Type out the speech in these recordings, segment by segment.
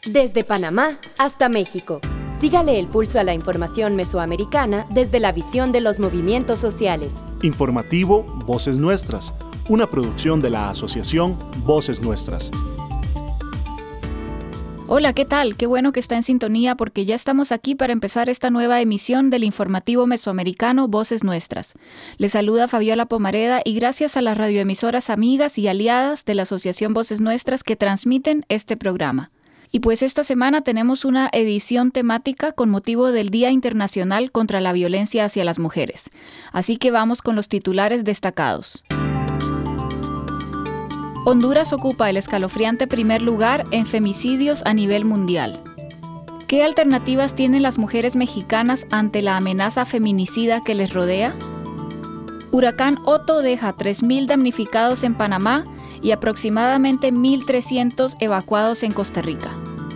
Desde Panamá hasta México. Sígale el pulso a la información mesoamericana desde la visión de los movimientos sociales. Informativo Voces Nuestras, una producción de la asociación Voces Nuestras. Hola, ¿qué tal? Qué bueno que está en sintonía porque ya estamos aquí para empezar esta nueva emisión del informativo mesoamericano Voces Nuestras. Les saluda Fabiola Pomareda y gracias a las radioemisoras amigas y aliadas de la asociación Voces Nuestras que transmiten este programa. Y pues esta semana tenemos una edición temática con motivo del Día Internacional contra la Violencia hacia las Mujeres. Así que vamos con los titulares destacados. Honduras ocupa el escalofriante primer lugar en femicidios a nivel mundial. ¿Qué alternativas tienen las mujeres mexicanas ante la amenaza feminicida que les rodea? Huracán Otto deja 3.000 damnificados en Panamá y aproximadamente 1.300 evacuados en Costa Rica.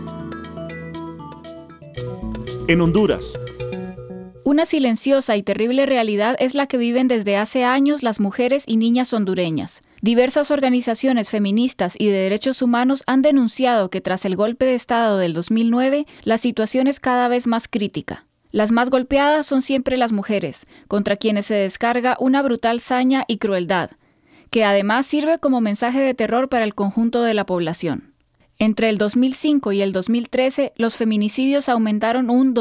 En Honduras. Una silenciosa y terrible realidad es la que viven desde hace años las mujeres y niñas hondureñas. Diversas organizaciones feministas y de derechos humanos han denunciado que tras el golpe de Estado del 2009, la situación es cada vez más crítica. Las más golpeadas son siempre las mujeres, contra quienes se descarga una brutal saña y crueldad, que además sirve como mensaje de terror para el conjunto de la población. Entre el 2005 y el 2013, los feminicidios aumentaron un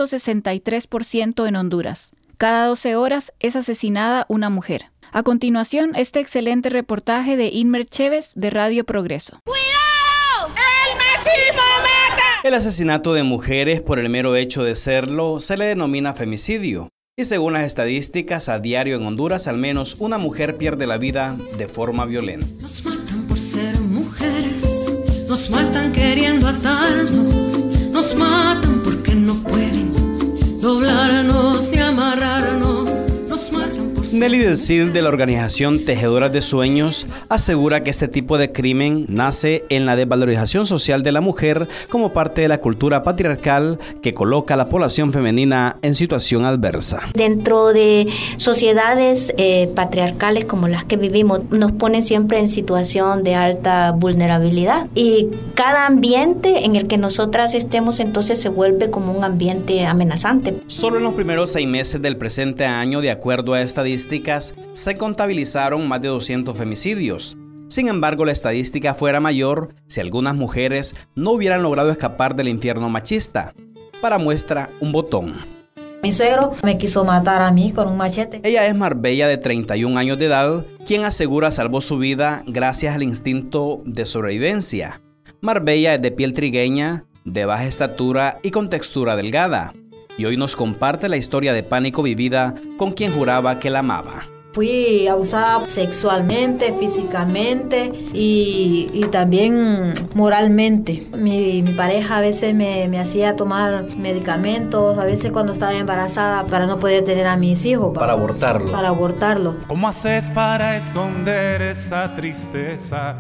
263% en Honduras. Cada 12 horas es asesinada una mujer. A continuación, este excelente reportaje de Inmer Chévez de Radio Progreso. ¡Cuidado! ¡El machismo mata! El asesinato de mujeres por el mero hecho de serlo se le denomina femicidio. Y según las estadísticas, a diario en Honduras, al menos una mujer pierde la vida de forma violenta. Nos matan por ser mujeres, nos matan queriendo atarnos, nos matan porque no pueden doblarnos ni amarrarnos. Nelly del Cid, de la organización Tejedoras de Sueños, asegura que este tipo de crimen nace en la desvalorización social de la mujer como parte de la cultura patriarcal que coloca a la población femenina en situación adversa. Dentro de sociedades patriarcales como las que vivimos, nos ponen siempre en situación de alta vulnerabilidad y cada ambiente en el que nosotras estemos entonces se vuelve como un ambiente amenazante. Solo en los primeros 6 meses del presente año, de acuerdo a estadísticas, se contabilizaron más de 200 femicidios. Sin embargo, la estadística fuera mayor si algunas mujeres no hubieran logrado escapar del infierno machista. Para muestra, un botón. Mi suegro me quiso matar a mí con un machete. Ella es Marbella, de 31 años de edad, quien asegura salvó su vida gracias al instinto de sobrevivencia. Marbella es de piel trigueña, de baja estatura y con textura delgada. Y hoy nos comparte la historia de pánico vivida con quien juraba que la amaba. Fui abusada sexualmente, físicamente y también moralmente. Mi pareja a veces me hacía tomar medicamentos, a veces cuando estaba embarazada para no poder tener a mis hijos. Para abortarlo. Para abortarlo. ¿Cómo haces para esconder esa tristeza?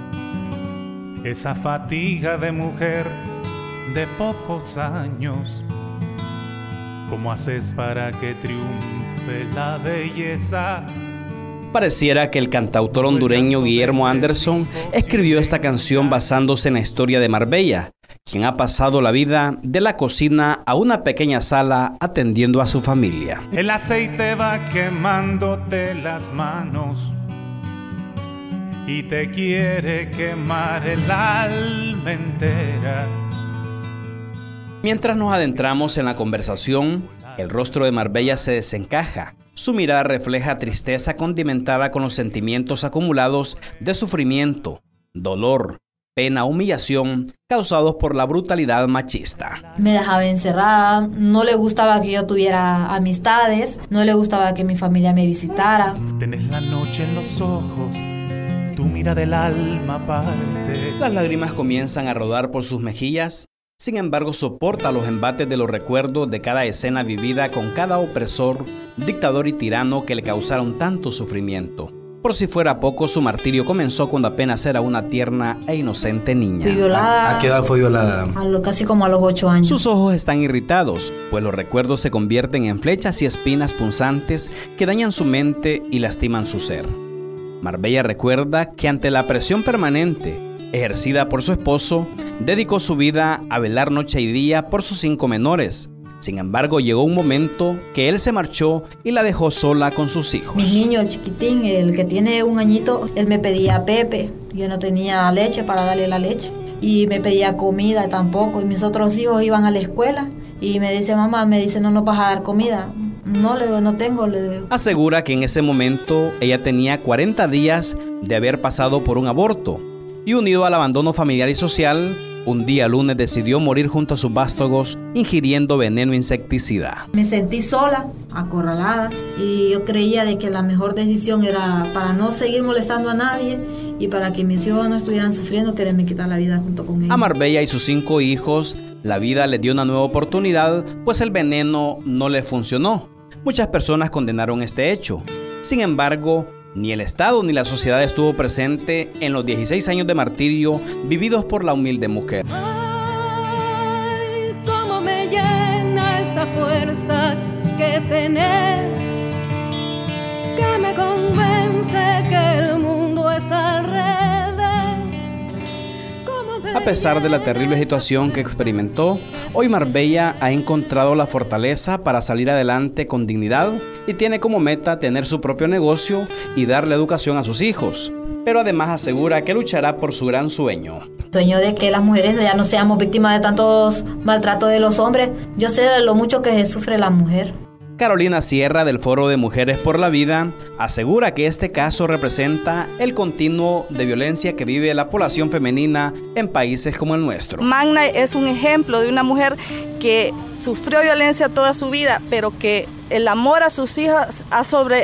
Esa fatiga de mujer de pocos años. ¿Cómo haces para que triunfe la belleza? Pareciera que el cantautor hondureño Guillermo Anderson escribió esta canción basándose en la historia de Marbella, quien ha pasado la vida de la cocina a una pequeña sala atendiendo a su familia. El aceite va quemándote las manos y te quiere quemar el alma entera. Mientras nos adentramos en la conversación, el rostro de Marbella se desencaja. Su mirada refleja tristeza condimentada con los sentimientos acumulados de sufrimiento, dolor, pena, humillación causados por la brutalidad machista. Me dejaba encerrada, no le gustaba que yo tuviera amistades, no le gustaba que mi familia me visitara. Tenés la noche en los ojos, tu mira del alma parte. Las lágrimas comienzan a rodar por sus mejillas. Sin embargo, soporta los embates de los recuerdos de cada escena vivida con cada opresor, dictador y tirano que le causaron tanto sufrimiento. Por si fuera poco, su martirio comenzó cuando apenas era una tierna e inocente niña. Fui violada. ¿A qué edad fue violada? Casi como a los 8 años. Sus ojos están irritados, pues los recuerdos se convierten en flechas y espinas punzantes que dañan su mente y lastiman su ser. Marbella recuerda que ante la presión permanente, ejercida por su esposo, dedicó su vida a velar noche y día por sus 5 menores. Sin embargo, llegó un momento que él se marchó y la dejó sola con sus hijos. Mi niño chiquitín, el que tiene 1 añito, él me pedía pepe. Yo no tenía leche para darle la leche. Y me pedía comida tampoco. Y mis otros hijos iban a la escuela. Y me dice, mamá, no nos vas a dar comida. No, le digo, no tengo, le digo. Asegura que en ese momento ella tenía 40 días de haber pasado por un aborto. Y unido al abandono familiar y social, un día lunes decidió morir junto a sus vástagos ingiriendo veneno insecticida. Me sentí sola, acorralada, y yo creía de que la mejor decisión era, para no seguir molestando a nadie y para que mis hijos no estuvieran sufriendo, quererme quitar la vida junto con ellos. A Marbella y sus 5 hijos, la vida les dio una nueva oportunidad, pues el veneno no les funcionó. Muchas personas condenaron este hecho. Sin embargo, ni el Estado ni la sociedad estuvo presente en los 16 años de martirio vividos por la humilde mujer. Ay, cómo me llena esa fuerza que tenés, que me convence que el mundo está al revés. A pesar de la terrible situación que experimentó, hoy Marbella ha encontrado la fortaleza para salir adelante con dignidad y tiene como meta tener su propio negocio y darle educación a sus hijos. Pero además asegura que luchará por su gran sueño. Sueño de que las mujeres ya no seamos víctimas de tantos maltratos de los hombres. Yo sé lo mucho que sufre la mujer. Carolina Sierra, del Foro de Mujeres por la Vida, asegura que este caso representa el continuo de violencia que vive la población femenina en países como el nuestro. Magna es un ejemplo de una mujer que sufrió violencia toda su vida, pero que el amor a sus hijas ha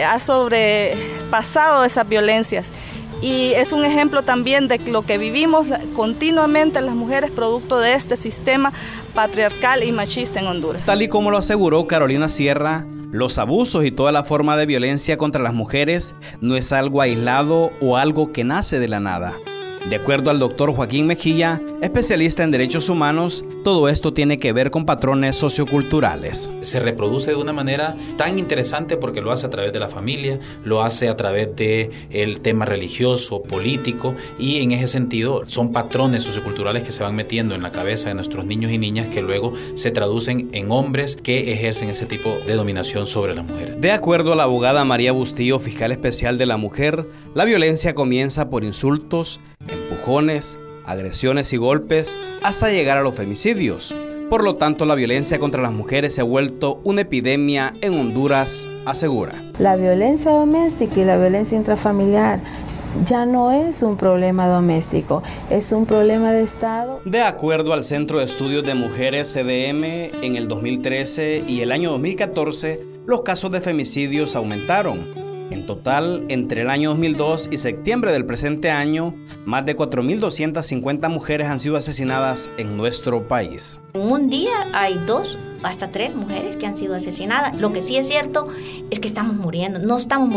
sobrepasado esas violencias. Y es un ejemplo también de lo que vivimos continuamente las mujeres producto de este sistema patriarcal y machista en Honduras. Tal y como lo aseguró Carolina Sierra, los abusos y toda la forma de violencia contra las mujeres no es algo aislado o algo que nace de la nada. De acuerdo al doctor Joaquín Mejía, especialista en derechos humanos, todo esto tiene que ver con patrones socioculturales. Se reproduce de una manera tan interesante porque lo hace a través de la familia, lo hace a través del tema religioso, político, y en ese sentido son patrones socioculturales que se van metiendo en la cabeza de nuestros niños y niñas que luego se traducen en hombres que ejercen ese tipo de dominación sobre las mujeres. De acuerdo a la abogada María Bustillo, fiscal especial de la mujer, la violencia comienza por insultos, empujones, agresiones y golpes hasta llegar a los femicidios. Por lo tanto, la violencia contra las mujeres se ha vuelto una epidemia en Honduras, asegura. La violencia doméstica y la violencia intrafamiliar ya no es un problema doméstico, es un problema de Estado. De acuerdo al Centro de Estudios de Mujeres CDM, en el 2013 y el año 2014, los casos de femicidios aumentaron. En total, entre el año 2002 y septiembre del presente año, más de 4.250 mujeres han sido asesinadas en nuestro país. Un día hay 2 hasta 3 mujeres que han sido asesinadas. Lo que sí es cierto es que estamos muriendo, nos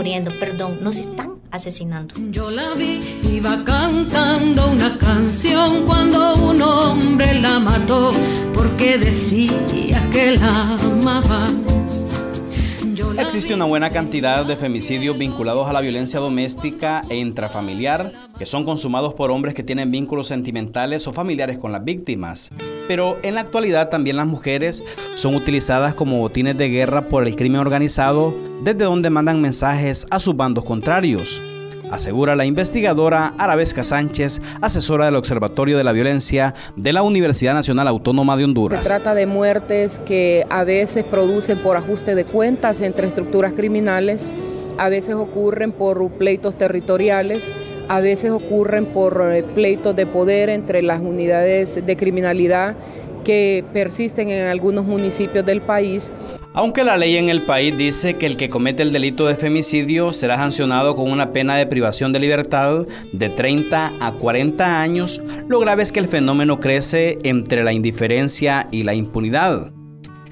están asesinando. Yo la vi, iba cantando una canción cuando un hombre la mató porque decía que la amaba. Existe una buena cantidad de femicidios vinculados a la violencia doméstica e intrafamiliar que son consumados por hombres que tienen vínculos sentimentales o familiares con las víctimas. Pero en la actualidad también las mujeres son utilizadas como botines de guerra por el crimen organizado, desde donde mandan mensajes a sus bandos contrarios. Asegura la investigadora Arabesca Sánchez, asesora del Observatorio de la Violencia de la Universidad Nacional Autónoma de Honduras. Se trata de muertes que a veces producen por ajuste de cuentas entre estructuras criminales, a veces ocurren por pleitos territoriales, a veces ocurren por pleitos de poder entre las unidades de criminalidad que persisten en algunos municipios del país. Aunque la ley en el país dice que el que comete el delito de femicidio será sancionado con una pena de privación de libertad de 30 a 40 años, lo grave es que el fenómeno crece entre la indiferencia y la impunidad.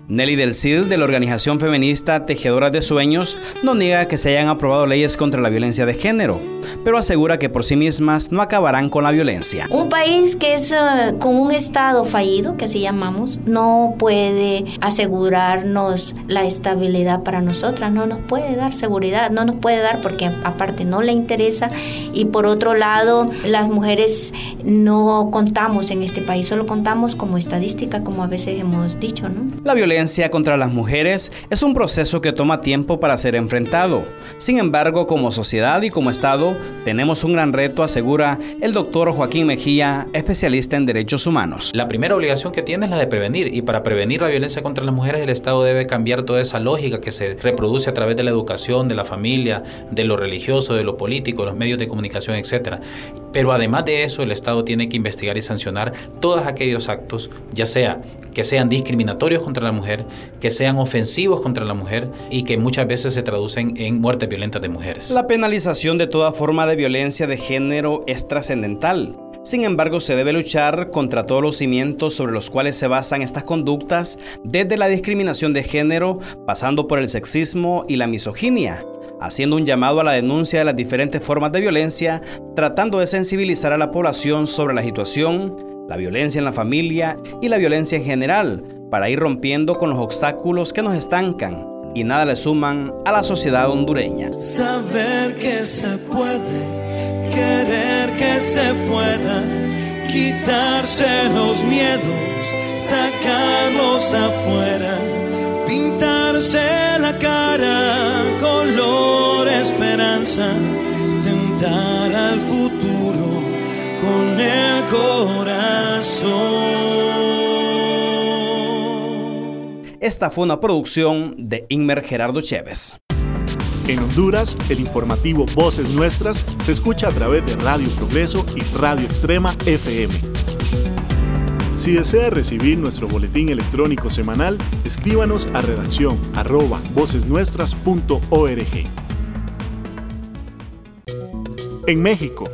Nelly del Cid, de la organización feminista Tejedoras de Sueños, no niega que se hayan aprobado leyes contra la violencia de género, pero asegura que por sí mismas no acabarán con la violencia. Un país que es con un estado fallido, que así llamamos, no puede asegurarnos la estabilidad para nosotras, no nos puede dar seguridad, no nos puede dar porque aparte no le interesa, y por otro lado las mujeres no contamos en este país, solo contamos como estadística, como a veces hemos dicho, ¿no? La violencia contra las mujeres es un proceso que toma tiempo para ser enfrentado. Sin embargo, como sociedad y como Estado, tenemos un gran reto, asegura el doctor Joaquín Mejía, especialista en derechos humanos. La primera obligación que tiene es la de prevenir, y para prevenir la violencia contra las mujeres, el Estado debe cambiar toda esa lógica que se reproduce a través de la educación, de la familia, de lo religioso, de lo político, los medios de comunicación, etc. Pero además de eso, el Estado tiene que investigar y sancionar todos aquellos actos, ya sea que sean discriminatorios contra la mujer, que sean ofensivos contra la mujer y que muchas veces se traducen en muertes violentas de mujeres. La penalización de toda forma de violencia de género es trascendental. Sin embargo, se debe luchar contra todos los cimientos sobre los cuales se basan estas conductas, desde la discriminación de género, pasando por el sexismo y la misoginia, haciendo un llamado a la denuncia de las diferentes formas de violencia, tratando de sensibilizar a la población sobre la situación, la violencia en la familia y la violencia en general, para ir rompiendo con los obstáculos que nos estancan y nada le suman a la sociedad hondureña. Saber que se puede, querer que se pueda, quitarse los miedos, sacarlos afuera, pintarse la cara, color esperanza, tentar al futuro con el corazón. Esta fue una producción de Inmer Gerardo Chévez. En Honduras, el informativo Voces Nuestras se escucha a través de Radio Progreso y Radio Extrema FM. Si desea recibir nuestro boletín electrónico semanal, escríbanos a redacción@vocesnuestras.org. En México,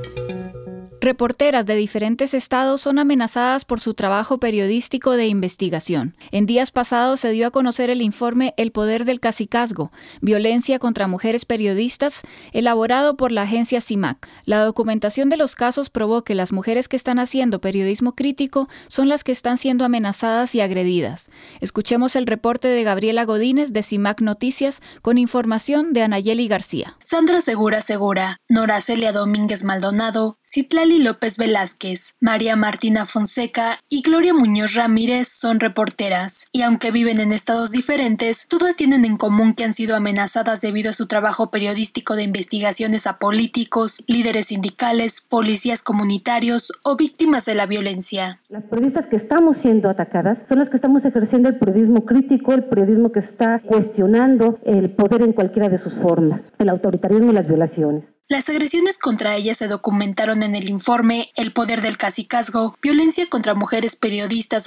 reporteras de diferentes estados son amenazadas por su trabajo periodístico de investigación. En días pasados se dio a conocer el informe El poder del cacicazgo, violencia contra mujeres periodistas, elaborado por la agencia CIMAC. La documentación de los casos probó que las mujeres que están haciendo periodismo crítico son las que están siendo amenazadas y agredidas. Escuchemos el reporte de Gabriela Godínez de CIMAC Noticias con información de Anayeli García. Sandra Segura, Nora Celia Domínguez Maldonado, Citlali López Velázquez, María Martina Fonseca y Gloria Muñoz Ramírez son reporteras, y aunque viven en estados diferentes, todas tienen en común que han sido amenazadas debido a su trabajo periodístico de investigaciones a políticos, líderes sindicales, policías comunitarios o víctimas de la violencia. Las periodistas que estamos siendo atacadas son las que estamos ejerciendo el periodismo crítico, el periodismo que está cuestionando el poder en cualquiera de sus formas, el autoritarismo y las violaciones. Las agresiones contra ellas se documentaron en el informe El poder del cacicazgo, violencia contra mujeres periodistas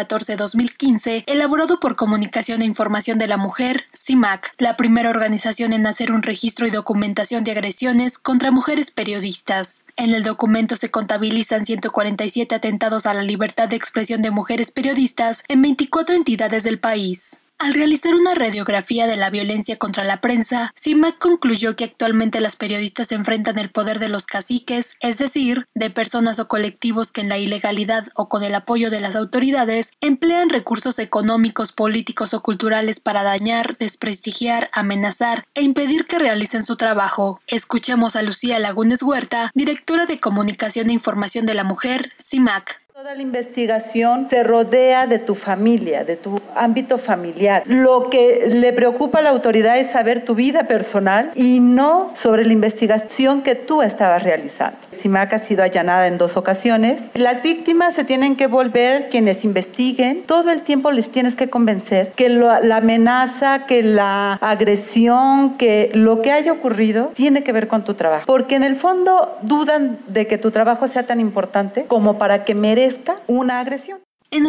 2014-2015, elaborado por Comunicación e Información de la Mujer, CIMAC, la primera organización en hacer un registro y documentación de agresiones contra mujeres periodistas. En el documento se contabilizan 147 atentados a la libertad de expresión de mujeres periodistas en 24 entidades del país. Al realizar una radiografía de la violencia contra la prensa, CIMAC concluyó que actualmente las periodistas enfrentan el poder de los caciques, es decir, de personas o colectivos que en la ilegalidad o con el apoyo de las autoridades emplean recursos económicos, políticos o culturales para dañar, desprestigiar, amenazar e impedir que realicen su trabajo. Escuchemos a Lucía Lagunes Huerta, directora de Comunicación e Información de la Mujer, CIMAC. Toda la investigación te rodea de tu familia, de tu ámbito familiar. Lo que le preocupa a la autoridad es saber tu vida personal y no sobre la investigación que tú estabas realizando. CIMAC ha sido allanada en 2 ocasiones. Las víctimas se tienen que volver quienes investiguen. Todo el tiempo les tienes que convencer que la amenaza, que la agresión, que lo que haya ocurrido tiene que ver con tu trabajo. Porque en el fondo dudan de que tu trabajo sea tan importante como para que merezca una agresión. En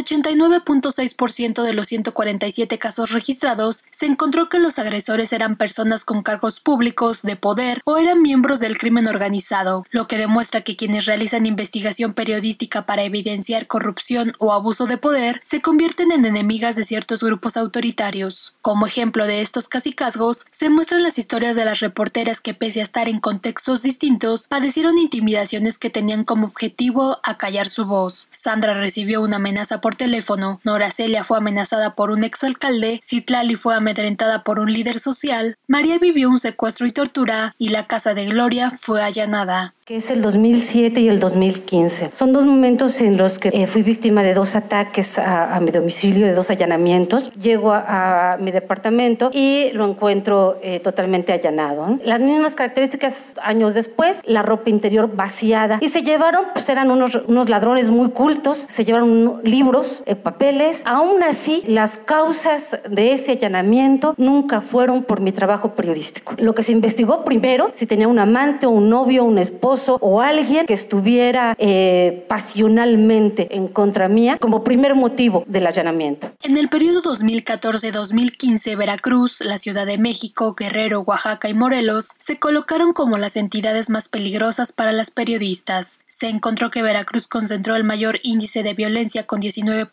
89.6% de los 147 casos registrados, se encontró que los agresores eran personas con cargos públicos, de poder o eran miembros del crimen organizado, lo que demuestra que quienes realizan investigación periodística para evidenciar corrupción o abuso de poder se convierten en enemigas de ciertos grupos autoritarios. Como ejemplo de estos cacicazgos, se muestran las historias de las reporteras que, pese a estar en contextos distintos, padecieron intimidaciones que tenían como objetivo acallar su voz. Sandra recibió una amenaza por teléfono, Nora Celia fue amenazada por un exalcalde, Citlali fue amedrentada por un líder social, María vivió un secuestro y tortura y la casa de Gloria fue allanada. Que es el 2007 y el 2015. Son dos momentos en los que fui víctima de dos ataques a mi domicilio, de dos allanamientos. Llego a mi departamento y lo encuentro totalmente allanado. Las mismas características años después, la ropa interior vaciada. Y se llevaron, pues eran unos ladrones muy cultos, se llevaron libros, papeles. Aún así, las causas de ese allanamiento nunca fueron por mi trabajo periodístico. Lo que se investigó primero, si tenía un amante, un novio, un esposo, o alguien que estuviera pasionalmente en contra mía como primer motivo del allanamiento. En el periodo 2014-2015, Veracruz, la Ciudad de México, Guerrero, Oaxaca y Morelos se colocaron como las entidades más peligrosas para las periodistas. Se encontró que Veracruz concentró el mayor índice de violencia con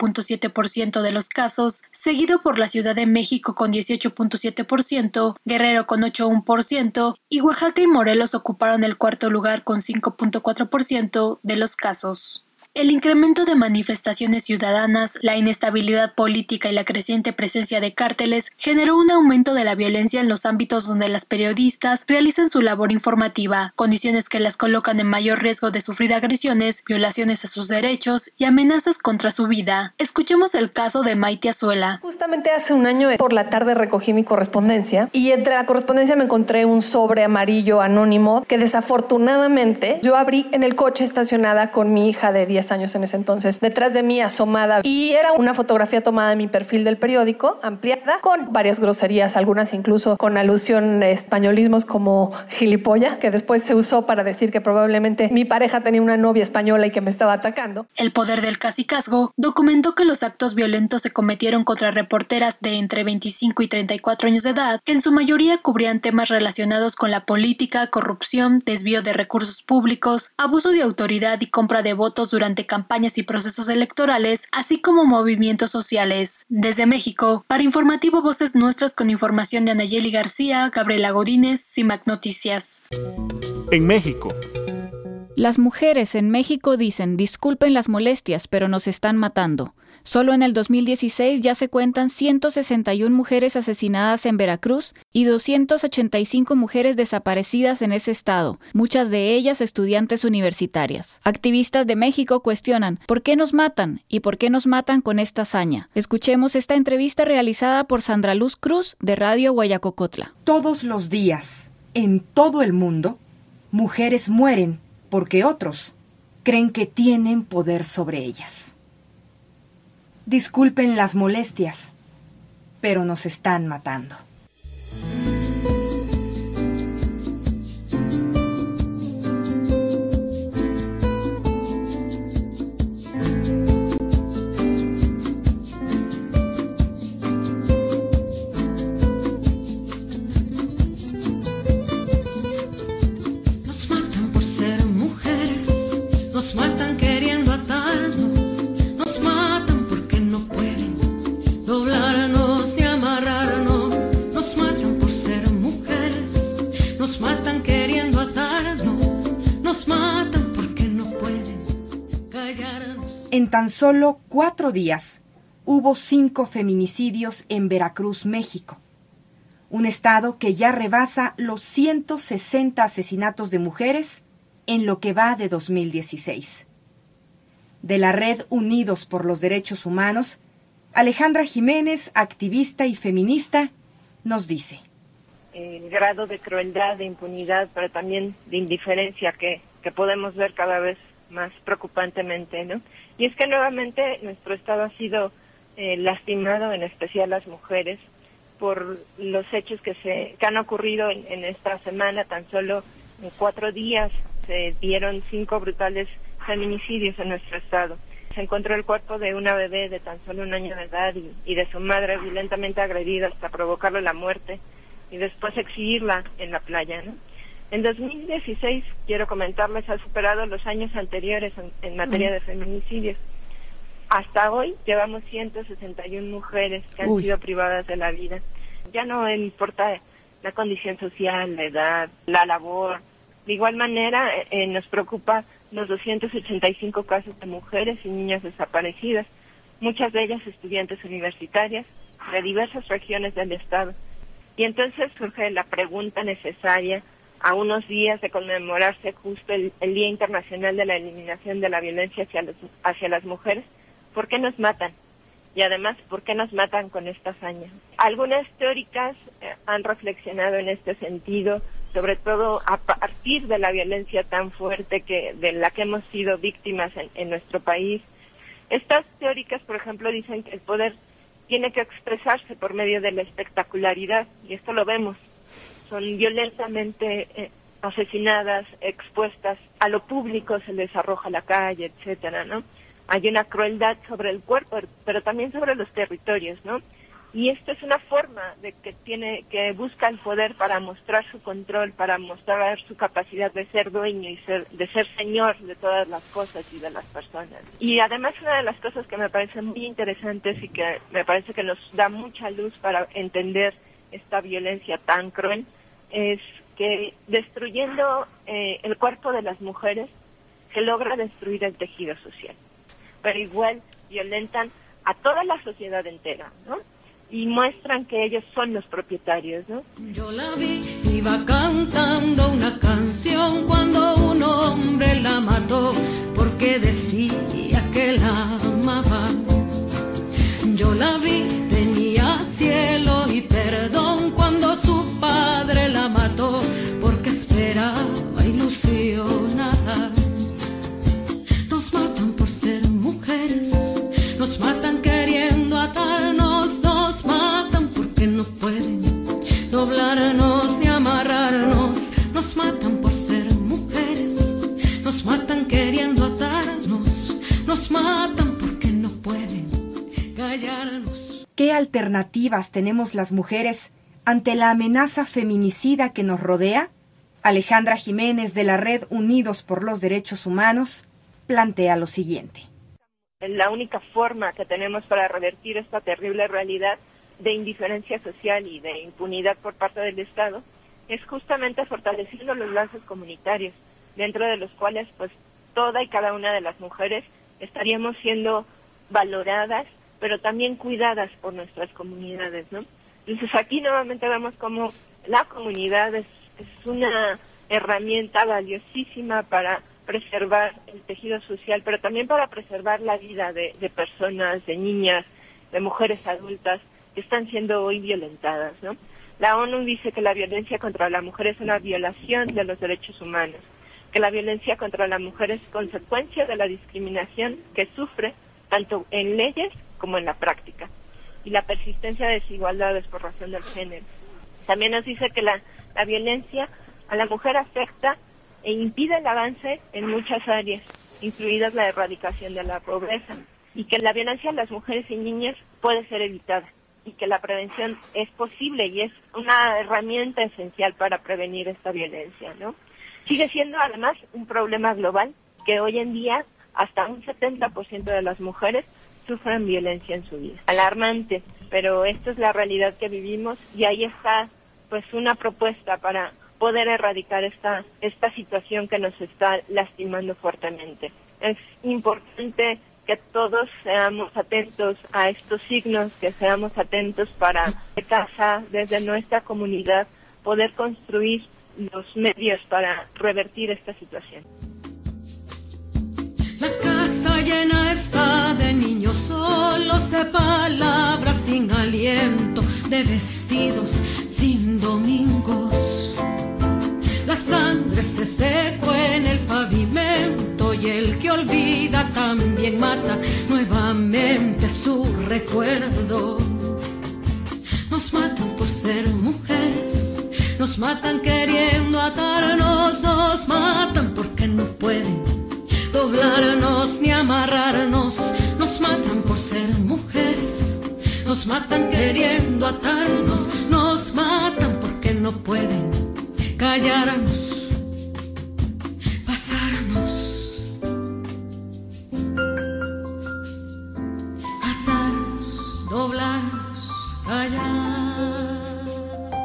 19.7% de los casos, seguido por la Ciudad de México con 18.7%, Guerrero con 8.1% y Oaxaca y Morelos ocuparon el cuarto lugar con 5.4% de los casos. El incremento de manifestaciones ciudadanas, la inestabilidad política y la creciente presencia de cárteles generó un aumento de la violencia en los ámbitos donde las periodistas realizan su labor informativa, condiciones que las colocan en mayor riesgo de sufrir agresiones, violaciones a sus derechos y amenazas contra su vida. Escuchemos el caso de Maite Azuela. Justamente hace un año por la tarde recogí mi correspondencia y entre la correspondencia me encontré un sobre amarillo anónimo que desafortunadamente yo abrí en el coche estacionada con mi hija de 10 años en ese entonces, detrás de mí asomada, y era una fotografía tomada de mi perfil del periódico, ampliada, con varias groserías, algunas incluso con alusión a españolismos como gilipollas, que después se usó para decir que probablemente mi pareja tenía una novia española y que me estaba atacando. El Poder del Cacicazgo documentó que los actos violentos se cometieron contra reporteras de entre 25 y 34 años de edad, que en su mayoría cubrían temas relacionados con la política, corrupción, desvío de recursos públicos, abuso de autoridad y compra de votos durante campañas y procesos electorales, así como movimientos sociales. Desde México, para Informativo Voces Nuestras con información de Anayeli García, Gabriela Godínez, CIMAC Noticias. En México. Las mujeres en México dicen, disculpen las molestias, pero nos están matando. Solo en el 2016 ya se cuentan 161 mujeres asesinadas en Veracruz y 285 mujeres desaparecidas en ese estado, muchas de ellas estudiantes universitarias. Activistas de México cuestionan ¿por qué nos matan y por qué nos matan con esta hazaña? Escuchemos esta entrevista realizada por Sandra Luz Cruz de Radio Guayacocotla. Todos los días, en todo el mundo, mujeres mueren porque otros creen que tienen poder sobre ellas. Disculpen las molestias, pero nos están matando. Nos matan por ser mujeres, nos matan queriendo atarnos, nos matan porque no pueden doblarnos ni amarrarnos, nos matan por ser mujeres, nos matan queriendo atarnos, nos matan porque no pueden callarnos. En tan solo 4 días hubo 5 feminicidios en Veracruz, México, un estado que ya rebasa los 160 asesinatos de mujeres en lo que va de 2016. De la Red Unidos por los Derechos Humanos, Alejandra Jiménez, activista y feminista, nos dice: el grado de crueldad, de impunidad, pero también de indiferencia que podemos ver cada vez más preocupantemente, ¿no? Y es que nuevamente nuestro estado ha sido lastimado, en especial las mujeres, por los hechos que han ocurrido en esta semana. Tan solo en 4 días se dieron 5 brutales feminicidios en nuestro estado. se encontró el cuerpo de una bebé de tan solo 1 año de edad y de su madre violentamente agredida hasta provocarle la muerte y después exhibirla en la playa, ¿no? En 2016, quiero comentarles, ha superado los años anteriores en materia de feminicidios. Hasta hoy llevamos 161 mujeres que han sido privadas de la vida. Ya no importa la condición social, la edad, la labor. De igual manera, nos preocupa los 285 casos de mujeres y niñas desaparecidas, muchas de ellas estudiantes universitarias de diversas regiones del estado. Y entonces surge la pregunta necesaria, a unos días de conmemorarse justo el Día Internacional de la Eliminación de la Violencia hacia las mujeres, ¿por qué nos matan? Y además, ¿por qué nos matan con esta hazaña? Algunas teóricas han reflexionado en este sentido, sobre todo a partir de la violencia tan fuerte de la que hemos sido víctimas en nuestro país. Estas teóricas, por ejemplo, dicen que el poder tiene que expresarse por medio de la espectacularidad, y esto lo vemos. Son violentamente asesinadas, expuestas a lo público, se les arroja a la calle, etcétera, ¿no? Hay una crueldad sobre el cuerpo, pero también sobre los territorios, ¿no? Y esto es una forma de que busca el poder para mostrar su control, para mostrar su capacidad de ser dueño y de ser señor de todas las cosas y de las personas. Y además, una de las cosas que me parecen muy interesantes y que me parece que nos da mucha luz para entender esta violencia tan cruel, es que destruyendo el cuerpo de las mujeres se logra destruir el tejido social, pero igual violentan a toda la sociedad entera, ¿no? Y muestran que ellos son los propietarios, ¿no? Yo la vi, iba cantando una canción cuando un hombre la mató porque decía que la amaba. Yo la vi, tenía cielo y perdón cuando su padre la mató porque esperaba ilusionada. Nos matan por ser mujeres, nos matan queriendo atarnos, nos matan porque no pueden doblarnos ni amarrarnos, nos matan por ser mujeres, nos matan queriendo atarnos, nos matan porque no pueden callarnos. ¿Qué alternativas tenemos las mujeres ante la amenaza feminicida que nos rodea? Alejandra Jiménez, de la Red Unidos por los Derechos Humanos, plantea lo siguiente. La única forma que tenemos para revertir esta terrible realidad de indiferencia social y de impunidad por parte del Estado es justamente fortaleciendo los lazos comunitarios, dentro de los cuales pues toda y cada una de las mujeres estaríamos siendo valoradas, pero también cuidadas por nuestras comunidades, ¿no? Entonces aquí nuevamente vemos cómo la comunidad es una herramienta valiosísima para preservar el tejido social, pero también para preservar la vida de personas, de niñas, de mujeres adultas que están siendo hoy violentadas, ¿no? La ONU dice que la violencia contra la mujer es una violación de los derechos humanos, que la violencia contra la mujer es consecuencia de la discriminación que sufre tanto en leyes como en la práctica, y la persistencia de desigualdades por razón del género. También nos dice que la violencia a la mujer afecta e impide el avance en muchas áreas, incluidas la erradicación de la pobreza, y que la violencia a las mujeres y niñas puede ser evitada, y que la prevención es posible y es una herramienta esencial para prevenir esta violencia, ¿no? Sigue siendo además un problema global que hoy en día hasta un 70% de las mujeres sufren violencia en su vida. Alarmante, pero esta es la realidad que vivimos y ahí está pues una propuesta para poder erradicar esta situación que nos está lastimando fuertemente. Es importante que todos seamos atentos a estos signos, que seamos atentos para de casa, desde nuestra comunidad, poder construir los medios para revertir esta situación. La casa llena está de niños solos, de palabras sin aliento, de vestidos sin domingos. La sangre se secó en el pavimento y el que olvida también mata nuevamente su recuerdo. Nos matan por ser mujeres, nos matan queriendo atarnos, nos matan porque no pueden doblarnos ni amarrarnos, matan queriendo atarnos, nos matan porque no pueden callarnos, pasarnos, atarnos, doblarnos, callarnos.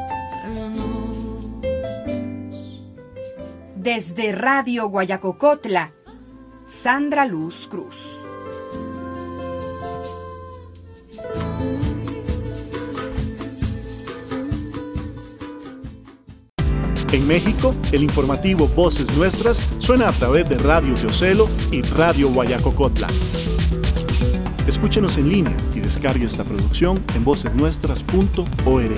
Desde Radio Guayacocotla, Sandra Luz Cruz. En México, el informativo Voces Nuestras suena a través de Radio Teocelo y Radio Guayacocotla. Escúchenos en línea y descargue esta producción en vocesnuestras.org.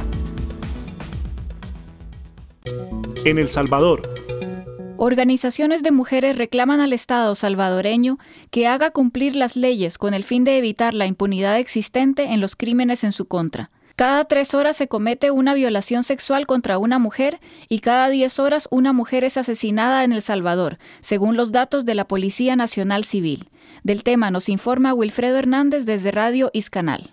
En El Salvador, organizaciones de mujeres reclaman al Estado salvadoreño que haga cumplir las leyes con el fin de evitar la impunidad existente en los crímenes en su contra. Cada 3 horas se comete una violación sexual contra una mujer y cada 10 horas una mujer es asesinada en El Salvador, según los datos de la Policía Nacional Civil. Del tema nos informa Wilfredo Hernández desde Radio Iscanal.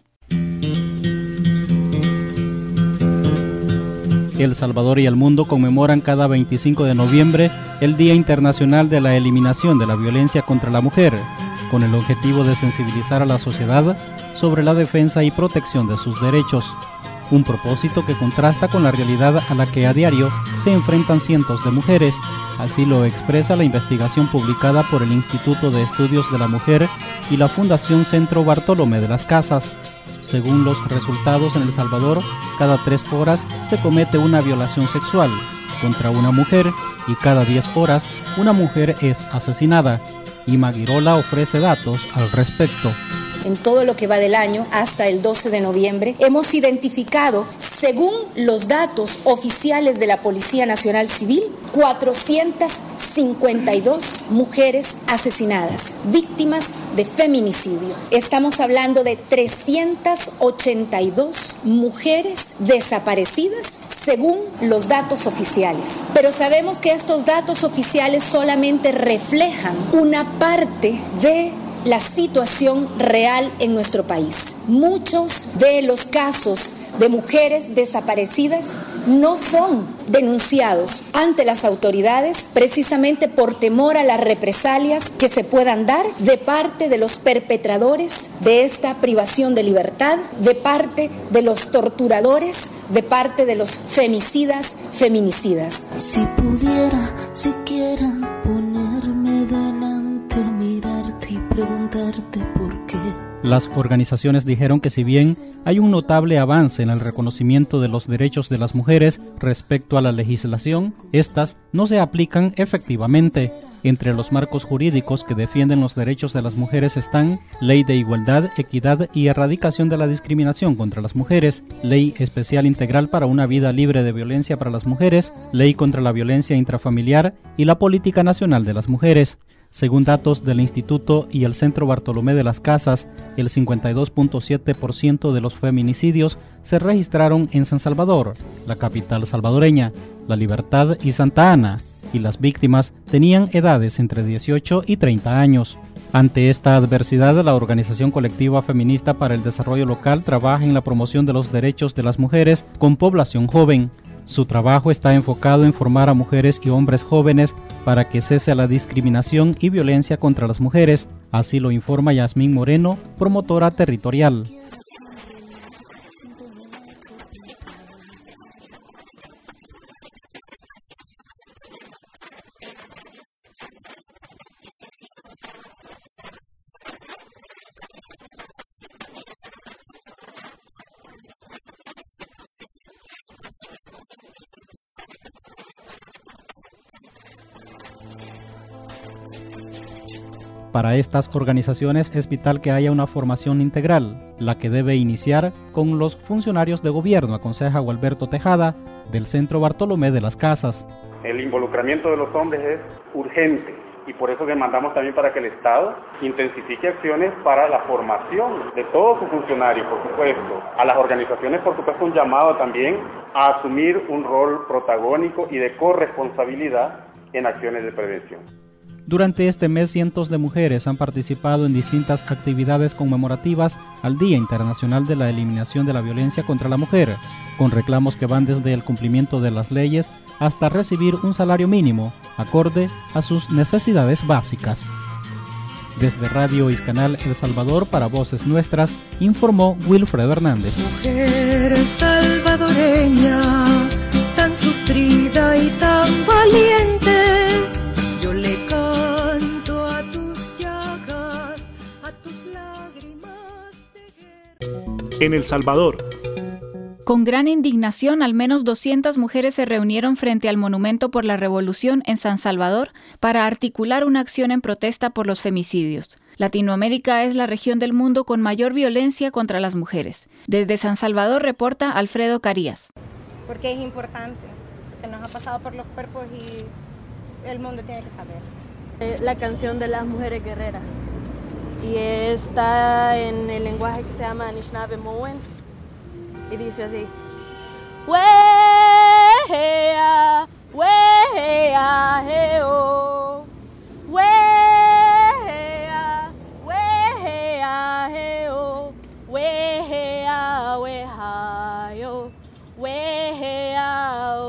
El Salvador y el mundo conmemoran cada 25 de noviembre el Día Internacional de la Eliminación de la Violencia contra la Mujer, con el objetivo de sensibilizar a la sociedad sobre la defensa y protección de sus derechos. Un propósito que contrasta con la realidad a la que a diario se enfrentan cientos de mujeres. Así lo expresa la investigación publicada por el Instituto de Estudios de la Mujer y la Fundación Centro Bartolomé de las Casas. Según los resultados en El Salvador, cada 3 horas se comete una violación sexual contra una mujer y cada 10 horas una mujer es asesinada. Ima Girola ofrece datos al respecto. En todo lo que va del año hasta el 12 de noviembre, hemos identificado, según los datos oficiales de la Policía Nacional Civil, 452 mujeres asesinadas, víctimas de feminicidio. Estamos hablando de 382 mujeres desaparecidas, según los datos oficiales. Pero sabemos que estos datos oficiales solamente reflejan una parte de la situación real en nuestro país. Muchos de los casos de mujeres desaparecidas no son denunciados ante las autoridades precisamente por temor a las represalias que se puedan dar de parte de los perpetradores de esta privación de libertad, de parte de los torturadores, de parte de los femicidas, feminicidas. Si pudiera siquiera ponerme delante, mirarte y preguntarte por qué. Las organizaciones dijeron que si bien hay un notable avance en el reconocimiento de los derechos de las mujeres respecto a la legislación, estas no se aplican efectivamente. Entre los marcos jurídicos que defienden los derechos de las mujeres están Ley de Igualdad, Equidad y Erradicación de la Discriminación contra las Mujeres, Ley Especial Integral para una Vida Libre de Violencia para las Mujeres, Ley contra la Violencia Intrafamiliar y la Política Nacional de las Mujeres. Según datos del Instituto y el Centro Bartolomé de las Casas, el 52.7% de los feminicidios se registraron en San Salvador, la capital salvadoreña, La Libertad y Santa Ana, y las víctimas tenían edades entre 18 y 30 años. Ante esta adversidad, la Organización Colectiva Feminista para el Desarrollo Local trabaja en la promoción de los derechos de las mujeres con población joven. Su trabajo está enfocado en formar a mujeres y hombres jóvenes para que cese la discriminación y violencia contra las mujeres. Así lo informa Yasmín Moreno, promotora territorial. Para estas organizaciones es vital que haya una formación integral, la que debe iniciar con los funcionarios de gobierno, aconseja Gualberto Tejada, del Centro Bartolomé de las Casas. El involucramiento de los hombres es urgente y por eso demandamos también para que el Estado intensifique acciones para la formación de todos sus funcionarios, por supuesto. A las organizaciones, por supuesto, un llamado también a asumir un rol protagónico y de corresponsabilidad en acciones de prevención. Durante este mes, cientos de mujeres han participado en distintas actividades conmemorativas al Día Internacional de la Eliminación de la Violencia contra la Mujer, con reclamos que van desde el cumplimiento de las leyes hasta recibir un salario mínimo, acorde a sus necesidades básicas. Desde Radio Iscanal El Salvador para Voces Nuestras, informó Wilfredo Hernández. Mujer salvadoreña, tan sufrida y tan valiente, yo le canto a tus llagas, a tus lágrimas de guerra. En El Salvador. Con gran indignación, al menos 200 mujeres se reunieron frente al Monumento por la Revolución en San Salvador para articular una acción en protesta por los femicidios. Latinoamérica es la región del mundo con mayor violencia contra las mujeres. Desde San Salvador reporta Alfredo Carías. Porque es importante, porque nos ha pasado por los cuerpos y el mundo tiene que saber. La canción de las mujeres guerreras. Y está en el lenguaje que se llama Anishinaabe-Mowen. Y dice así: Wehea, wehea, heo. Wehea, wehea, heo. Wehea, wehayo. Wehea,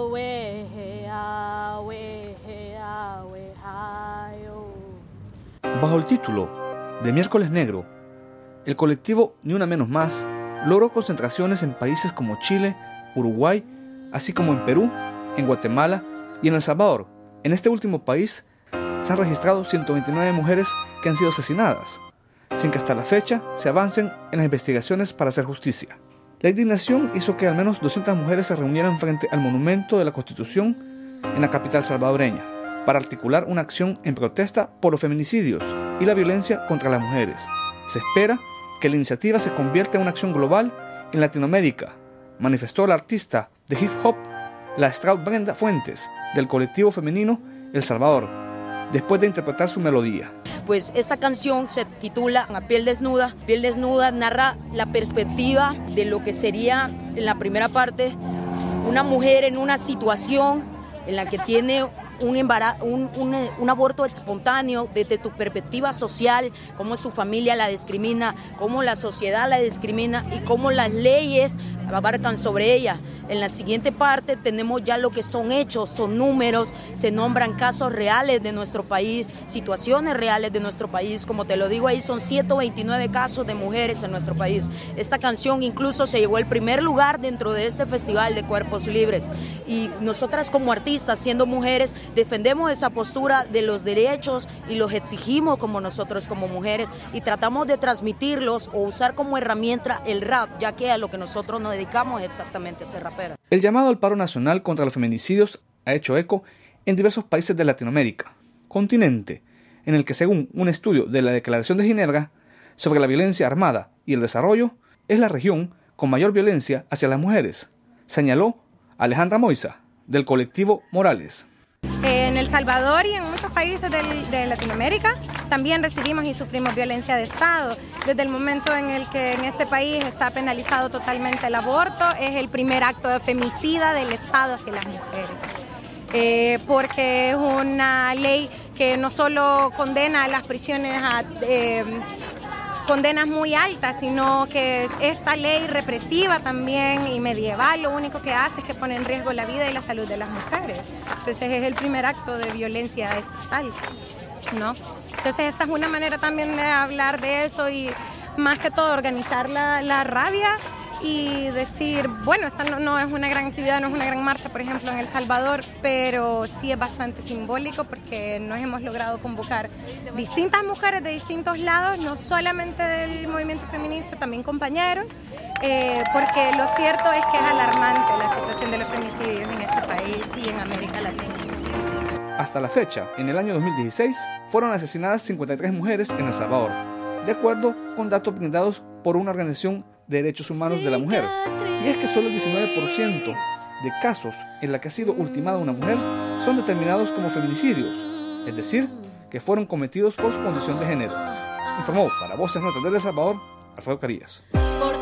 wehea, wehea, wehayo. Bajo el título de Miércoles Negro, el colectivo Ni Una Menos Más logró concentraciones en países como Chile, Uruguay, así como en Perú, en Guatemala y en El Salvador. En este último país se han registrado 129 mujeres que han sido asesinadas, sin que hasta la fecha se avancen en las investigaciones para hacer justicia. La indignación hizo que al menos 200 mujeres se reunieran frente al Monumento de la Constitución en la capital salvadoreña, para articular una acción en protesta por los feminicidios y la violencia contra las mujeres. Se espera que la iniciativa se convierta en una acción global en Latinoamérica, manifestó la artista de hip hop, la Stroud Brenda Fuentes, del colectivo femenino El Salvador, después de interpretar su melodía. Pues esta canción se titula Piel Desnuda. Piel Desnuda narra la perspectiva de lo que sería, en la primera parte, una mujer en una situación en la que tiene un aborto espontáneo desde tu perspectiva social, cómo su familia la discrimina, cómo la sociedad la discrimina y cómo las leyes abarcan sobre ella. En la siguiente parte tenemos ya lo que son hechos, son números, se nombran casos reales de nuestro país, situaciones reales de nuestro país. Como te lo digo ahí, son 129 casos de mujeres en nuestro país. Esta canción incluso se llevó el primer lugar dentro de este festival de Cuerpos Libres. Y nosotras como artistas, siendo mujeres, defendemos esa postura de los derechos y los exigimos como nosotros como mujeres y tratamos de transmitirlos o usar como herramienta el rap, ya que a lo que nosotros nos dedicamos es exactamente a ser rapera. El llamado al paro nacional contra los feminicidios ha hecho eco en diversos países de Latinoamérica, continente en el que, según un estudio de la Declaración de Ginebra sobre la violencia armada y el desarrollo, es la región con mayor violencia hacia las mujeres, señaló Alejandra Moisa, del colectivo Morales. En El Salvador y en muchos países de Latinoamérica también recibimos y sufrimos violencia de Estado. Desde el momento en el que en este país está penalizado totalmente el aborto, es el primer acto de femicida del Estado hacia las mujeres. Porque es una ley que no solo condena a las prisiones a condenas muy altas, sino que esta ley represiva también y medieval lo único que hace es que pone en riesgo la vida y la salud de las mujeres. Entonces es el primer acto de violencia estatal, ¿no? Entonces esta es una manera también de hablar de eso y más que todo organizar la rabia y decir, bueno, esta no es una gran actividad, no es una gran marcha, por ejemplo, en El Salvador, pero sí es bastante simbólico porque nos hemos logrado convocar distintas mujeres de distintos lados, no solamente del movimiento feminista, también compañeros, porque lo cierto es que es alarmante la situación de los femicidios en este país y en América Latina. Hasta la fecha, en el año 2016, fueron asesinadas 53 mujeres en El Salvador, de acuerdo con datos brindados por una organización de derechos humanos de la mujer. Y es que solo el 19% de casos en la que ha sido ultimada una mujer son determinados como feminicidios, es decir, que fueron cometidos por su condición de género. Informó para Voces Nuestras desde El Salvador, Alfredo Carías.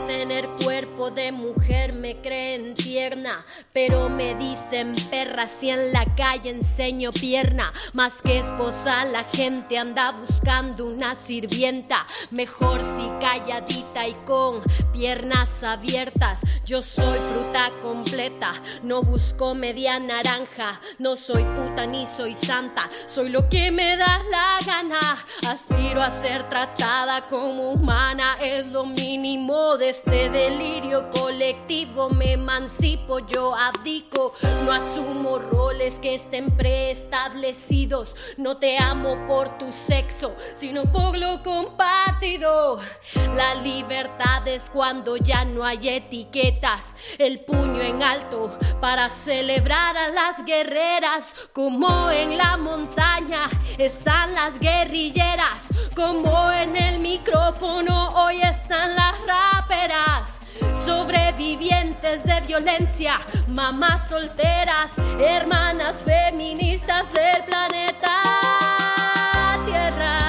tener cuerpo de mujer me creen tierna, pero me dicen perra si en la calle enseño pierna. Más que esposa la gente anda buscando una sirvienta, mejor si calladita y con piernas abiertas. Yo soy fruta completa, no busco media naranja, no soy puta ni soy santa, soy lo que me da la gana. Aspiro a ser tratada como humana, es lo mínimo de este delirio colectivo. Me emancipo, yo abdico, no asumo roles que estén preestablecidos. No te amo por tu sexo, sino por lo compartido. La libertad es cuando ya no hay etiquetas, el puño en alto para celebrar a las guerreras. Como en la montaña están las guerrilleras, como en el micrófono hoy están las raperas. Sobrevivientes de violencia, mamás solteras, hermanas feministas del planeta Tierra.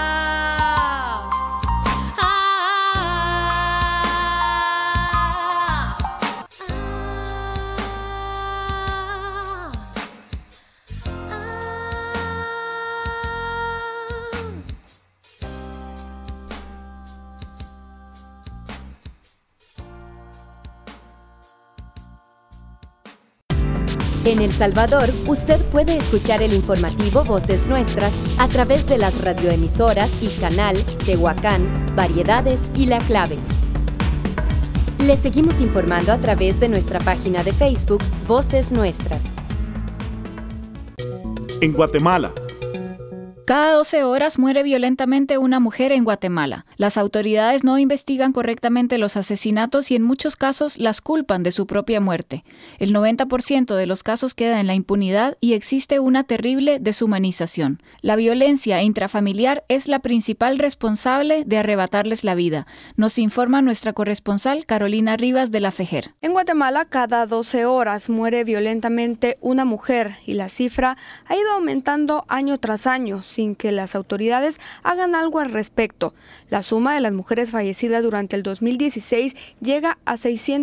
En El Salvador, usted puede escuchar el informativo Voces Nuestras a través de las radioemisoras Iscanal, Tehuacán, Variedades y La Clave. Le seguimos informando a través de nuestra página de Facebook Voces Nuestras. En Guatemala. Cada 12 horas muere violentamente una mujer en Guatemala. Las autoridades no investigan correctamente los asesinatos y en muchos casos las culpan de su propia muerte. El 90% de los casos queda en la impunidad y existe una terrible deshumanización. La violencia intrafamiliar es la principal responsable de arrebatarles la vida, nos informa nuestra corresponsal Carolina Rivas de la FEJER. En Guatemala, cada 12 horas muere violentamente una mujer y la cifra ha ido aumentando año tras año, sin que las autoridades hagan algo al respecto. La suma de las mujeres fallecidas durante el 2016 llega a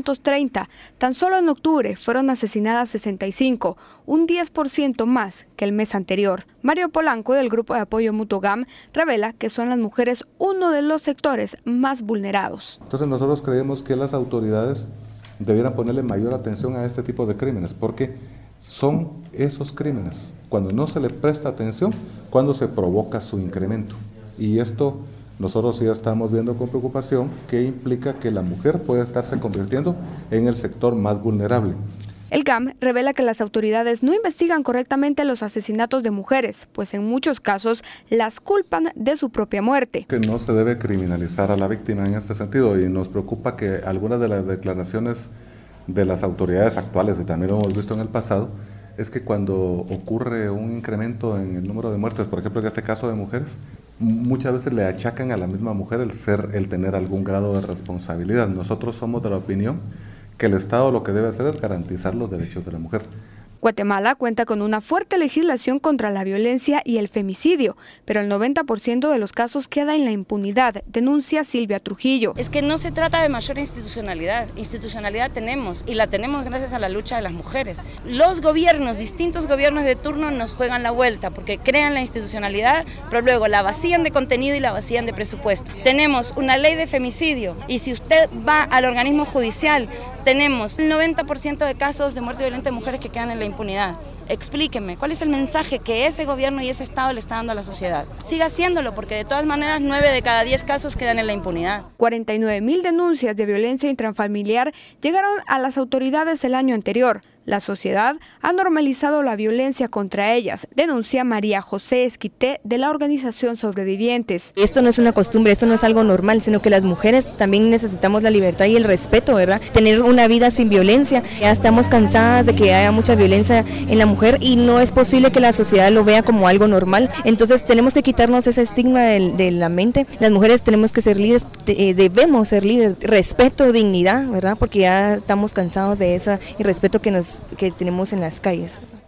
630. Tan solo en octubre fueron asesinadas 65, un 10% más que el mes anterior. Mario Polanco, del Grupo de Apoyo Mutuo GAM, revela que son las mujeres uno de los sectores más vulnerados. Entonces nosotros creemos que las autoridades debieran ponerle mayor atención a este tipo de crímenes, porque son esos crímenes, cuando no se le presta atención, cuando se provoca su incremento. Y esto nosotros ya estamos viendo con preocupación, que implica que la mujer puede estarse convirtiendo en el sector más vulnerable. El GAM revela que las autoridades no investigan correctamente los asesinatos de mujeres, pues en muchos casos las culpan de su propia muerte. Que no se debe criminalizar a la víctima en este sentido, y nos preocupa que algunas de las declaraciones de las autoridades actuales, y también lo hemos visto en el pasado, es que cuando ocurre un incremento en el número de muertes, por ejemplo en este caso de mujeres, muchas veces le achacan a la misma mujer el tener algún grado de responsabilidad. Nosotros somos de la opinión que el Estado lo que debe hacer es garantizar los derechos de la mujer. Guatemala cuenta con una fuerte legislación contra la violencia y el femicidio, pero el 90% de los casos queda en la impunidad, denuncia Silvia Trujillo. Es que no se trata de mayor institucionalidad tenemos, y la tenemos gracias a la lucha de las mujeres. Los gobiernos, distintos gobiernos de turno nos juegan la vuelta porque crean la institucionalidad, pero luego la vacían de contenido y la vacían de presupuesto. Tenemos una ley de femicidio y si usted va al organismo judicial, tenemos el 90% de casos de muerte violenta de mujeres que quedan en la impunidad. Explíqueme, ¿cuál es el mensaje que ese gobierno y ese Estado le está dando a la sociedad? Siga haciéndolo, porque de todas maneras 9 de cada 10 casos quedan en la impunidad. 49,000 denuncias de violencia intrafamiliar llegaron a las autoridades el año anterior. La sociedad ha normalizado la violencia contra ellas, denuncia María José Esquité de la organización Sobrevivientes. Esto no es una costumbre, esto no es algo normal, sino que las mujeres también necesitamos la libertad y el respeto, ¿verdad? Tener una vida sin violencia. Ya estamos cansadas de que haya mucha violencia en la mujer y no es posible que la sociedad lo vea como algo normal. Entonces tenemos que quitarnos ese estigma de la mente. Las mujeres tenemos que ser libres, debemos ser libres, respeto, dignidad, ¿verdad? Porque ya estamos cansados de ese irrespeto que tenemos en las calles.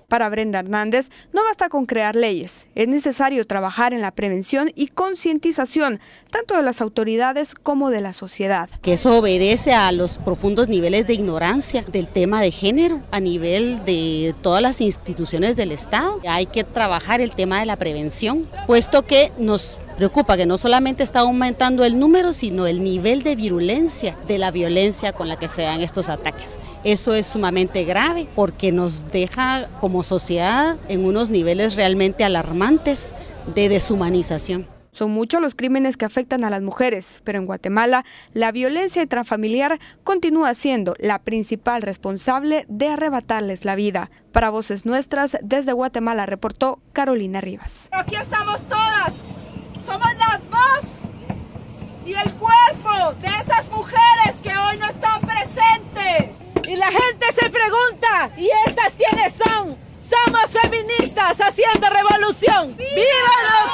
Para Brenda Hernández, no basta con crear leyes, es necesario trabajar en la prevención y concientización, tanto de las autoridades como de la sociedad. Que eso obedece a los profundos niveles de ignorancia del tema de género a nivel de todas las instituciones del Estado. Hay que trabajar el tema de la prevención, puesto que nos preocupa que no solamente está aumentando el número, sino el nivel de virulencia de la violencia con la que se dan estos ataques. Eso es sumamente grave porque nos deja como sociedad en unos niveles realmente alarmantes de deshumanización. Son muchos los crímenes que afectan a las mujeres, pero en Guatemala la violencia intrafamiliar continúa siendo la principal responsable de arrebatarles la vida. Para Voces Nuestras, desde Guatemala reportó Carolina Rivas. Aquí estamos todas. Somos la voz y el cuerpo de esas mujeres que hoy no están presentes. Y la gente se pregunta, ¿y estas quiénes son? Somos feministas haciendo revolución. ¡Viva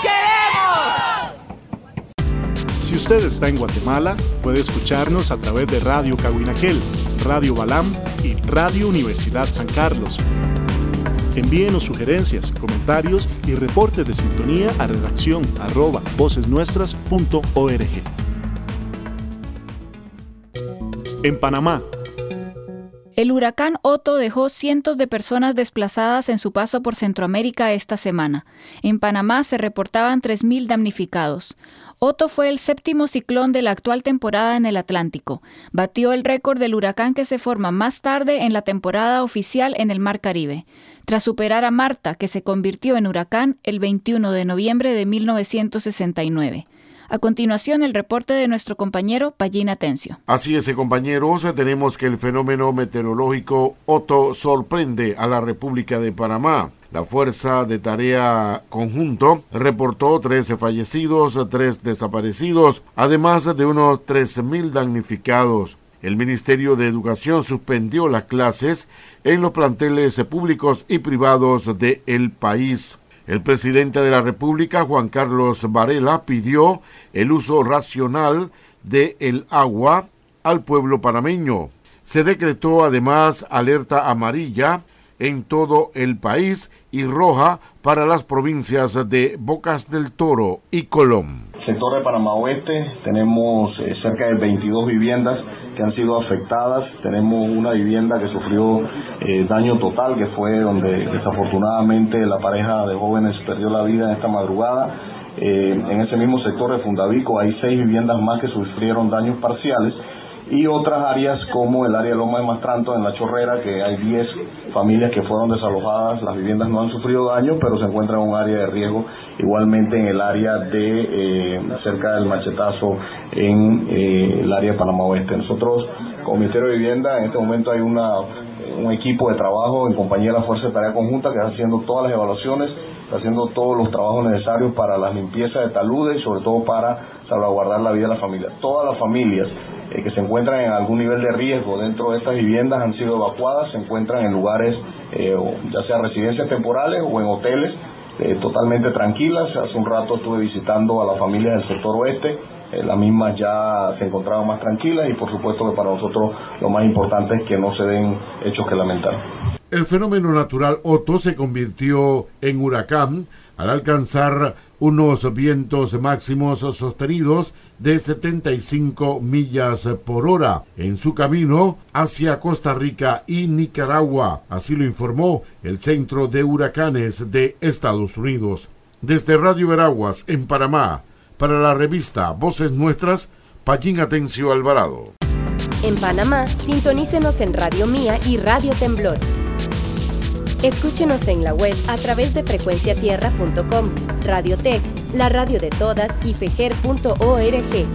los queremos! Si usted está en Guatemala, puede escucharnos a través de Radio Cahuinaquel, Radio Balam y Radio Universidad San Carlos. Envíenos sugerencias, comentarios y reportes de sintonía a redacción@vocesnuestras.org. En Panamá. El huracán Otto dejó cientos de personas desplazadas en su paso por Centroamérica esta semana. En Panamá se reportaban 3.000 damnificados. Otto fue el 7º ciclón de la actual temporada en el Atlántico. Batió el récord del huracán que se forma más tarde en la temporada oficial en el Mar Caribe, tras superar a Marta, que se convirtió en huracán el 21 de noviembre de 1969. A continuación, el reporte de nuestro compañero Pallín Atencio. Así es, compañeros, tenemos que el fenómeno meteorológico Otto sorprende a la República de Panamá. La Fuerza de Tarea Conjunto reportó 13 fallecidos, 3 desaparecidos, además de unos 13.000 damnificados. El Ministerio de Educación suspendió las clases en los planteles públicos y privados del país. El presidente de la República, Juan Carlos Varela, pidió el uso racional del agua al pueblo panameño. Se decretó además alerta amarilla en todo el país y roja para las provincias de Bocas del Toro y Colón. Sector de Panamá Oeste, tenemos cerca de 22 viviendas que han sido afectadas. Tenemos una vivienda que sufrió daño total, que fue donde desafortunadamente la pareja de jóvenes perdió la vida en esta madrugada. En ese mismo sector de Fundavico hay 6 viviendas más que sufrieron daños parciales, y otras áreas como el área de Loma de Mastranto en La Chorrera, que hay 10 familias que fueron desalojadas. Las viviendas no han sufrido daño, pero se encuentran en un área de riesgo, igualmente en el área de cerca del Machetazo, en el área de Panamá Oeste. Nosotros, como Ministerio de Vivienda, en este momento hay un equipo de trabajo en compañía de la Fuerza de Tarea Conjunta que está haciendo todas las evaluaciones, está haciendo todos los trabajos necesarios para las limpiezas de taludes y sobre todo para salvaguardar la vida de las familias. Todas las familias que se encuentran en algún nivel de riesgo dentro de estas viviendas han sido evacuadas, se encuentran en lugares, ya sea residencias temporales o en hoteles, totalmente tranquilas. Hace un rato estuve visitando a las familias del sector oeste, las mismas ya se encontraban más tranquilas, y por supuesto que para nosotros lo más importante es que no se den hechos que lamentar. El fenómeno natural Otto se convirtió en huracán al alcanzar unos vientos máximos sostenidos de 75 millas por hora en su camino hacia Costa Rica y Nicaragua. Así lo informó el Centro de Huracanes de Estados Unidos. Desde Radio Veraguas, en Panamá, para la revista Voces Nuestras, Pallín Atencio Alvarado. En Panamá, sintonícenos en Radio Mía y Radio Temblor. Escúchenos en la web a través de frecuenciatierra.com, Radiotech, la radio de todas, y fejer.org.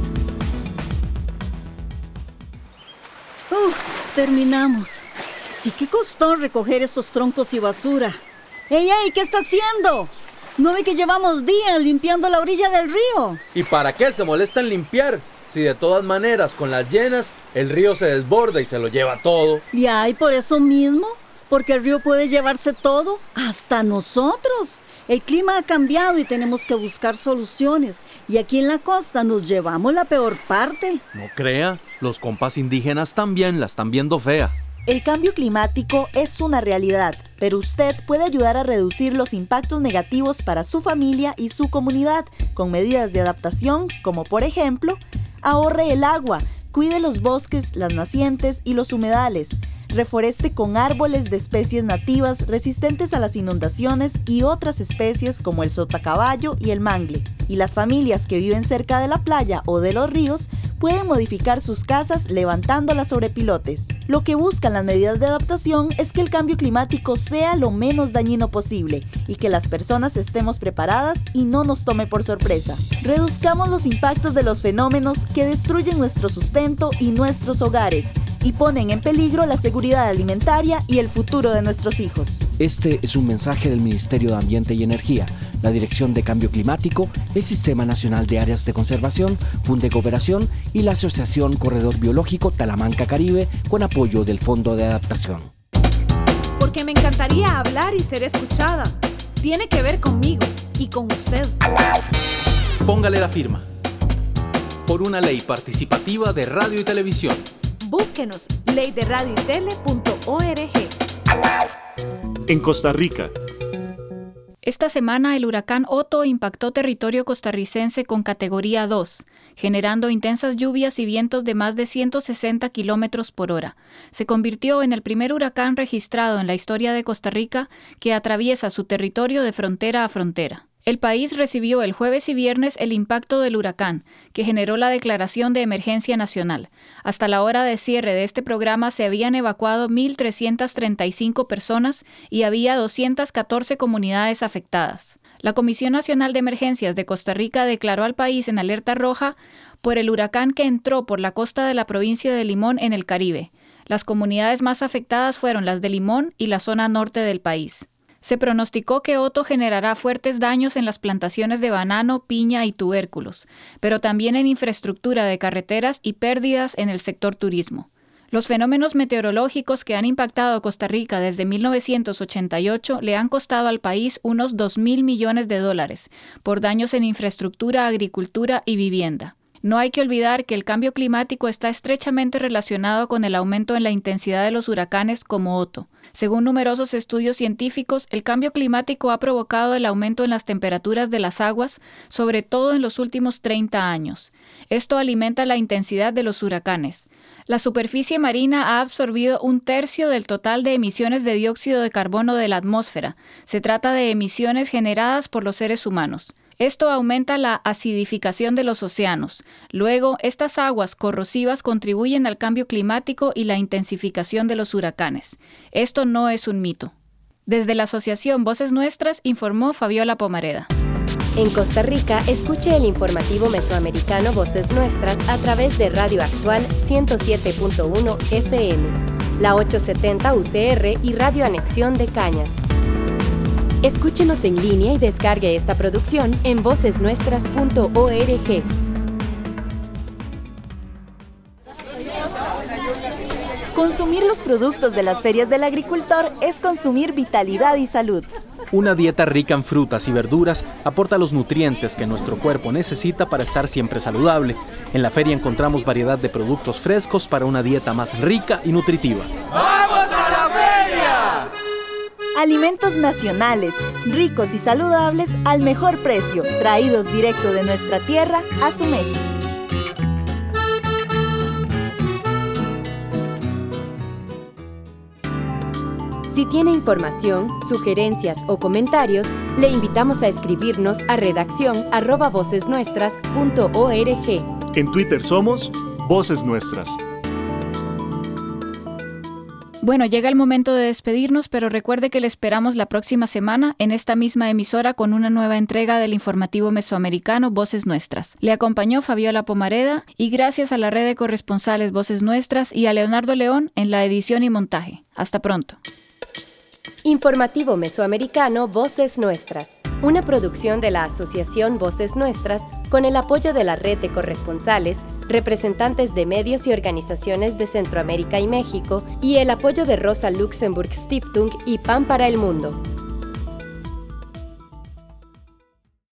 Terminamos. Sí que costó recoger esos troncos y basura. ¡Ey, qué está haciendo! ¿No ve que llevamos días limpiando la orilla del río? ¿Y para qué se molesta en limpiar? Si de todas maneras, con las llenas, el río se desborda y se lo lleva todo. Y por eso mismo, porque el río puede llevarse todo, hasta nosotros. El clima ha cambiado y tenemos que buscar soluciones. Y aquí en la costa nos llevamos la peor parte. No crea, los compas indígenas también la están viendo fea. El cambio climático es una realidad, pero usted puede ayudar a reducir los impactos negativos para su familia y su comunidad con medidas de adaptación, como por ejemplo, ahorre el agua, cuide los bosques, las nacientes y los humedales, reforeste con árboles de especies nativas resistentes a las inundaciones y otras especies como el sotacaballo y el mangle. Y las familias que viven cerca de la playa o de los ríos pueden modificar sus casas levantándolas sobre pilotes. Lo que buscan las medidas de adaptación es que el cambio climático sea lo menos dañino posible y que las personas estemos preparadas y no nos tome por sorpresa. Reduzcamos los impactos de los fenómenos que destruyen nuestro sustento y nuestros hogares y ponen en peligro la seguridad alimentaria y el futuro de nuestros hijos. Este es un mensaje del Ministerio de Ambiente y Energía, la Dirección de Cambio Climático, el Sistema Nacional de Áreas de Conservación, Fundecooperación y la Asociación Corredor Biológico Talamanca Caribe con apoyo del Fondo de Adaptación. Porque me encantaría hablar y ser escuchada. Tiene que ver conmigo y con usted. Póngale la firma. Por una ley participativa de radio y televisión. Búsquenos, leyderadioytele.org. En Costa Rica. Esta semana el huracán Otto impactó territorio costarricense con categoría 2, generando intensas lluvias y vientos de más de 160 kilómetros por hora. Se convirtió en el primer huracán registrado en la historia de Costa Rica que atraviesa su territorio de frontera a frontera. El país recibió el jueves y viernes el impacto del huracán, que generó la declaración de emergencia nacional. Hasta la hora de cierre de este programa se habían evacuado 1.335 personas y había 214 comunidades afectadas. La Comisión Nacional de Emergencias de Costa Rica declaró al país en alerta roja por el huracán que entró por la costa de la provincia de Limón en el Caribe. Las comunidades más afectadas fueron las de Limón y la zona norte del país. Se pronosticó que Otto generará fuertes daños en las plantaciones de banano, piña y tubérculos, pero también en infraestructura de carreteras y pérdidas en el sector turismo. Los fenómenos meteorológicos que han impactado Costa Rica desde 1988 le han costado al país unos $2.000 millones por daños en infraestructura, agricultura y vivienda. No hay que olvidar que el cambio climático está estrechamente relacionado con el aumento en la intensidad de los huracanes como Otto. Según numerosos estudios científicos, el cambio climático ha provocado el aumento en las temperaturas de las aguas, sobre todo en los últimos 30 años. Esto alimenta la intensidad de los huracanes. La superficie marina ha absorbido 1/3 del total de emisiones de dióxido de carbono de la atmósfera. Se trata de emisiones generadas por los seres humanos. Esto aumenta la acidificación de los océanos. Luego, estas aguas corrosivas contribuyen al cambio climático y la intensificación de los huracanes. Esto no es un mito. Desde la Asociación Voces Nuestras, informó Fabiola Pomareda. En Costa Rica, escuche el informativo mesoamericano Voces Nuestras a través de Radio Actual 107.1 FM, la 870 UCR y Radio Anexión de Cañas. Escúchenos en línea y descargue esta producción en vocesnuestras.org. Consumir los productos de las ferias del agricultor es consumir vitalidad y salud. Una dieta rica en frutas y verduras aporta los nutrientes que nuestro cuerpo necesita para estar siempre saludable. En la feria encontramos variedad de productos frescos para una dieta más rica y nutritiva. ¡Vamos a la feria! Alimentos nacionales, ricos y saludables al mejor precio, traídos directo de nuestra tierra a su mesa. Si tiene información, sugerencias o comentarios, le invitamos a escribirnos a redacción@vocesnuestras.org. En Twitter somos Voces Nuestras. Bueno, llega el momento de despedirnos, pero recuerde que le esperamos la próxima semana en esta misma emisora con una nueva entrega del informativo mesoamericano Voces Nuestras. Le acompañó Fabiola Pomareda y gracias a la red de corresponsales Voces Nuestras y a Leonardo León en la edición y montaje. Hasta pronto. Informativo mesoamericano Voces Nuestras, una producción de la Asociación Voces Nuestras con el apoyo de la red de corresponsales, representantes de medios y organizaciones de Centroamérica y México y el apoyo de Rosa Luxemburg Stiftung y Pan para el Mundo.